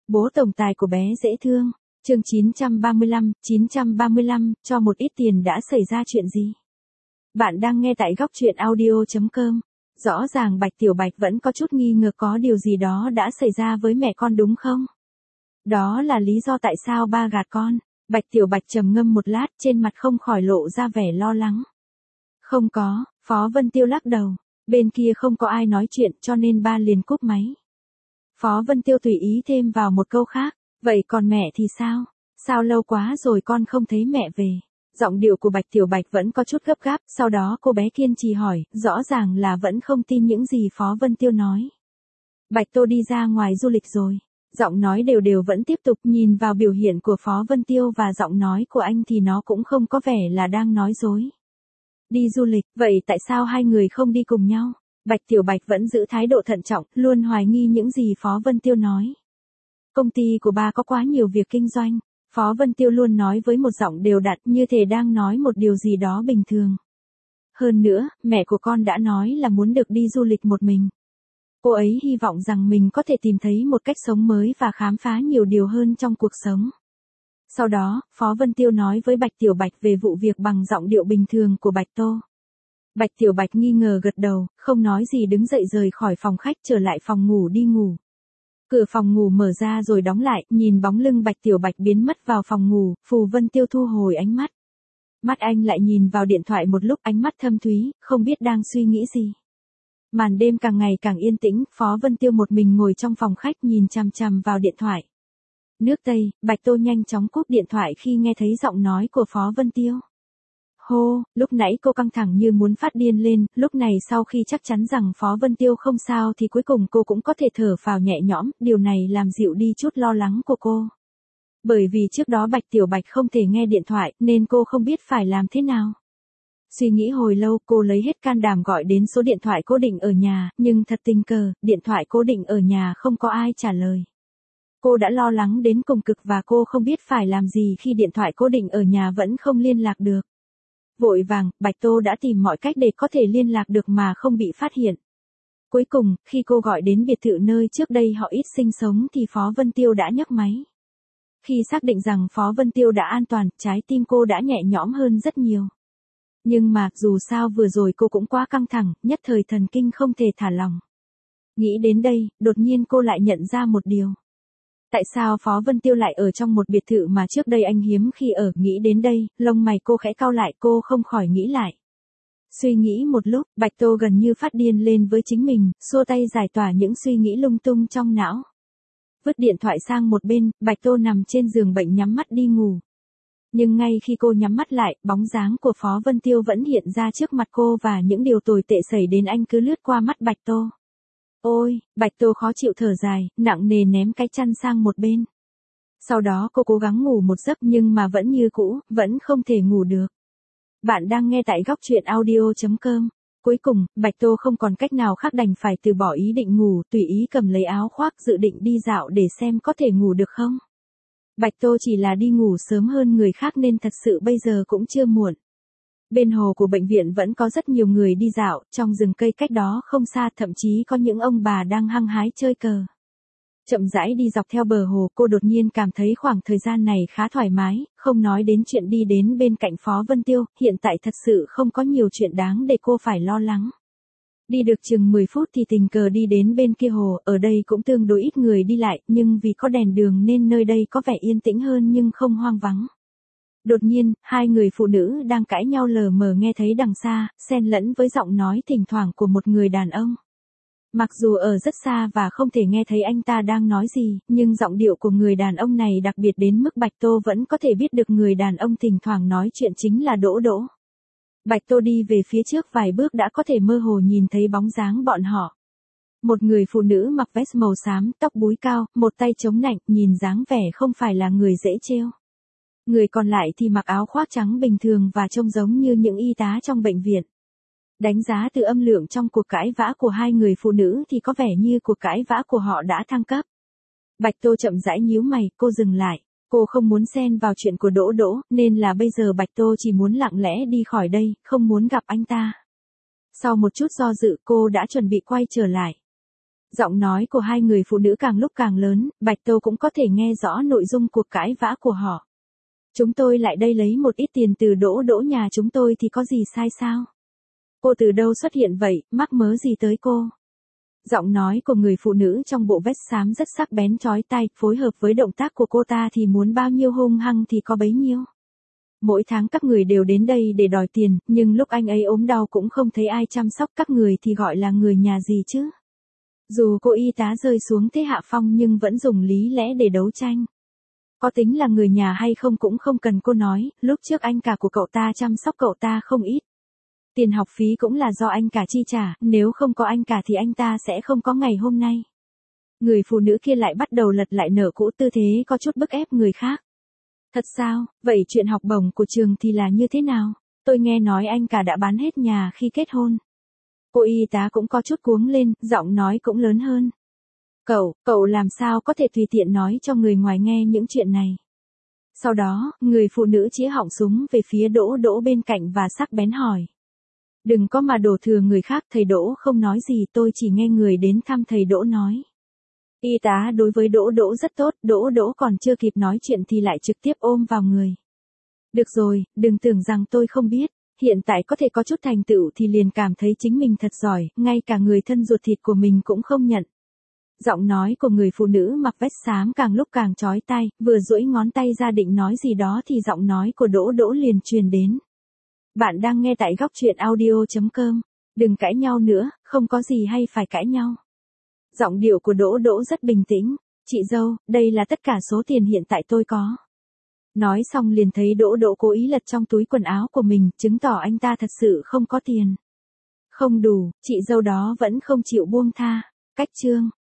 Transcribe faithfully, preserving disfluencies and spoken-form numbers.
Bố tổng tài của bé dễ thương. Chương chín trăm ba mươi lăm, chín trăm ba mươi lăm, cho một ít tiền đã xảy ra chuyện gì? Bạn đang nghe tại góc truyện audio chấm com. Rõ ràng Bạch Tiểu Bạch vẫn có chút nghi ngờ có điều gì đó đã xảy ra với mẹ con đúng không? Đó là lý do tại sao ba gạt con. Bạch Tiểu Bạch trầm ngâm một lát, trên mặt không khỏi lộ ra vẻ lo lắng. Không có, Phó Vân Tiêu lắc đầu. Bên kia không có ai nói chuyện cho nên ba liền cúp máy. Phó Vân Tiêu tùy ý thêm vào một câu khác. Vậy còn mẹ thì sao? Sao lâu quá rồi con không thấy mẹ về? Giọng điệu của Bạch Tiểu Bạch vẫn có chút gấp gáp, sau đó cô bé kiên trì hỏi, rõ ràng là vẫn không tin những gì Phó Vân Tiêu nói. Bạch Tô đi ra ngoài du lịch rồi. Giọng nói đều đều vẫn tiếp tục, nhìn vào biểu hiện của Phó Vân Tiêu và giọng nói của anh thì nó cũng không có vẻ là đang nói dối. Đi du lịch, vậy tại sao hai người không đi cùng nhau? Bạch Tiểu Bạch vẫn giữ thái độ thận trọng, luôn hoài nghi những gì Phó Vân Tiêu nói. Công ty của ba có quá nhiều việc kinh doanh. Phó Vân Tiêu luôn nói với một giọng đều đặn như thể đang nói một điều gì đó bình thường. Hơn nữa, mẹ của con đã nói là muốn được đi du lịch một mình. Cô ấy hy vọng rằng mình có thể tìm thấy một cách sống mới và khám phá nhiều điều hơn trong cuộc sống. Sau đó, Phó Vân Tiêu nói với Bạch Tiểu Bạch về vụ việc bằng giọng điệu bình thường của Bạch Tô. Bạch Tiểu Bạch nghi ngờ gật đầu, không nói gì đứng dậy rời khỏi phòng khách trở lại phòng ngủ đi ngủ. Cửa phòng ngủ mở ra rồi đóng lại, nhìn bóng lưng Bạch Tiểu Bạch biến mất vào phòng ngủ, Phù Vân Tiêu thu hồi ánh mắt. Mắt anh lại nhìn vào điện thoại một lúc, ánh mắt thâm thúy, không biết đang suy nghĩ gì. Màn đêm càng ngày càng yên tĩnh, Phó Vân Tiêu một mình ngồi trong phòng khách nhìn chằm chằm vào điện thoại. Nước Tây, Bạch Tô nhanh chóng cúp điện thoại khi nghe thấy giọng nói của Phó Vân Tiêu. Hô, lúc nãy cô căng thẳng như muốn phát điên lên, lúc này sau khi chắc chắn rằng Phó Vân Tiêu không sao thì cuối cùng cô cũng có thể thở phào nhẹ nhõm, điều này làm dịu đi chút lo lắng của cô. Bởi vì trước đó Bạch Tiểu Bạch không thể nghe điện thoại nên cô không biết phải làm thế nào. Suy nghĩ hồi lâu cô lấy hết can đảm gọi đến số điện thoại cố định ở nhà, nhưng thật tình cờ, điện thoại cố định ở nhà không có ai trả lời. Cô đã lo lắng đến cùng cực và cô không biết phải làm gì khi điện thoại cố định ở nhà vẫn không liên lạc được. Vội vàng, Bạch Tô đã tìm mọi cách để có thể liên lạc được mà không bị phát hiện. Cuối cùng, khi cô gọi đến biệt thự nơi trước đây họ ít sinh sống thì Phó Vân Tiêu đã nhấc máy. Khi xác định rằng Phó Vân Tiêu đã an toàn, trái tim cô đã nhẹ nhõm hơn rất nhiều. Nhưng mà, dù sao vừa rồi cô cũng quá căng thẳng, nhất thời thần kinh không thể thả lỏng. Nghĩ đến đây, đột nhiên cô lại nhận ra một điều. Tại sao Phó Vân Tiêu lại ở trong một biệt thự mà trước đây anh hiếm khi ở, nghĩ đến đây, lông mày cô khẽ cau lại, cô không khỏi nghĩ lại. Suy nghĩ một lúc, Bạch Tô gần như phát điên lên với chính mình, xua tay giải tỏa những suy nghĩ lung tung trong não. Vứt điện thoại sang một bên, Bạch Tô nằm trên giường bệnh nhắm mắt đi ngủ. Nhưng ngay khi cô nhắm mắt lại, bóng dáng của Phó Vân Tiêu vẫn hiện ra trước mặt cô và những điều tồi tệ xảy đến anh cứ lướt qua mắt Bạch Tô. Ôi, Bạch Tô khó chịu thở dài, nặng nề ném cái chăn sang một bên. Sau đó cô cố gắng ngủ một giấc nhưng mà vẫn như cũ, vẫn không thể ngủ được. Bạn đang nghe tại góc truyện audio chấm com. Cuối cùng, Bạch Tô không còn cách nào khác đành phải từ bỏ ý định ngủ, tùy ý cầm lấy áo khoác dự định đi dạo để xem có thể ngủ được không. Bạch Tô chỉ là đi ngủ sớm hơn người khác nên thật sự bây giờ cũng chưa muộn. Bên hồ của bệnh viện vẫn có rất nhiều người đi dạo, trong rừng cây cách đó không xa thậm chí có những ông bà đang hăng hái chơi cờ. Chậm rãi đi dọc theo bờ hồ, cô đột nhiên cảm thấy khoảng thời gian này khá thoải mái, không nói đến chuyện đi đến bên cạnh Phó Vân Tiêu, hiện tại thật sự không có nhiều chuyện đáng để cô phải lo lắng. Đi được chừng mười phút thì tình cờ đi đến bên kia hồ, ở đây cũng tương đối ít người đi lại, nhưng vì có đèn đường nên nơi đây có vẻ yên tĩnh hơn nhưng không hoang vắng. Đột nhiên, hai người phụ nữ đang cãi nhau lờ mờ nghe thấy đằng xa, xen lẫn với giọng nói thỉnh thoảng của một người đàn ông. Mặc dù ở rất xa và không thể nghe thấy anh ta đang nói gì, nhưng giọng điệu của người đàn ông này đặc biệt đến mức Bạch Tô vẫn có thể biết được người đàn ông thỉnh thoảng nói chuyện chính là Đỗ Đỗ. Bạch Tô đi về phía trước vài bước đã có thể mơ hồ nhìn thấy bóng dáng bọn họ. Một người phụ nữ mặc vest màu xám, tóc búi cao, một tay chống nạnh, nhìn dáng vẻ không phải là người dễ trêu. Người còn lại thì mặc áo khoác trắng bình thường và trông giống như những y tá trong bệnh viện. Đánh giá từ âm lượng trong cuộc cãi vã của hai người phụ nữ thì có vẻ như cuộc cãi vã của họ đã thăng cấp. Bạch Tô chậm rãi nhíu mày, cô dừng lại. Cô không muốn xen vào chuyện của Đỗ Đỗ, nên là bây giờ Bạch Tô chỉ muốn lặng lẽ đi khỏi đây, không muốn gặp anh ta. Sau một chút do dự cô đã chuẩn bị quay trở lại. Giọng nói của hai người phụ nữ càng lúc càng lớn, Bạch Tô cũng có thể nghe rõ nội dung cuộc cãi vã của họ. Chúng tôi lại đây lấy một ít tiền từ Đỗ Đỗ nhà chúng tôi thì có gì sai sao? Cô từ đâu xuất hiện vậy, mắc mớ gì tới cô? Giọng nói của người phụ nữ trong bộ vest xám rất sắc bén chói tai, phối hợp với động tác của cô ta thì muốn bao nhiêu hung hăng thì có bấy nhiêu. Mỗi tháng các người đều đến đây để đòi tiền, nhưng lúc anh ấy ốm đau cũng không thấy ai chăm sóc các người thì gọi là người nhà gì chứ? Dù cô y tá rơi xuống thế hạ phong nhưng vẫn dùng lý lẽ để đấu tranh. Có tính là người nhà hay không cũng không cần cô nói, lúc trước anh cả của cậu ta chăm sóc cậu ta không ít. Tiền học phí cũng là do anh cả chi trả, nếu không có anh cả thì anh ta sẽ không có ngày hôm nay. Người phụ nữ kia lại bắt đầu lật lại nợ cũ, tư thế có chút bức ép người khác. Thật sao, vậy chuyện học bổng của trường thì là như thế nào? Tôi nghe nói anh cả đã bán hết nhà khi kết hôn. Cô y tá cũng có chút cuống lên, giọng nói cũng lớn hơn. Cậu, cậu làm sao có thể tùy tiện nói cho người ngoài nghe những chuyện này? Sau đó, người phụ nữ chĩa họng súng về phía Đỗ Đỗ bên cạnh và sắc bén hỏi. Đừng có mà đổ thừa người khác, thầy Đỗ không nói gì, tôi chỉ nghe người đến thăm thầy Đỗ nói. Y tá đối với Đỗ Đỗ rất tốt, Đỗ Đỗ còn chưa kịp nói chuyện thì lại trực tiếp ôm vào người. Được rồi, đừng tưởng rằng tôi không biết, hiện tại có thể có chút thành tựu thì liền cảm thấy chính mình thật giỏi, ngay cả người thân ruột thịt của mình cũng không nhận. Giọng nói của người phụ nữ mặc vest xám càng lúc càng chói tai, vừa duỗi ngón tay ra định nói gì đó thì giọng nói của Đỗ Đỗ liền truyền đến. Bạn đang nghe tại góc truyện audio chấm com. Đừng cãi nhau nữa, không có gì hay phải cãi nhau. Giọng điệu của Đỗ Đỗ rất bình tĩnh. Chị dâu, đây là tất cả số tiền hiện tại tôi có. Nói xong liền thấy Đỗ Đỗ cố ý lật trong túi quần áo của mình, chứng tỏ anh ta thật sự không có tiền. Không đủ, chị dâu đó vẫn không chịu buông tha. Cách chương.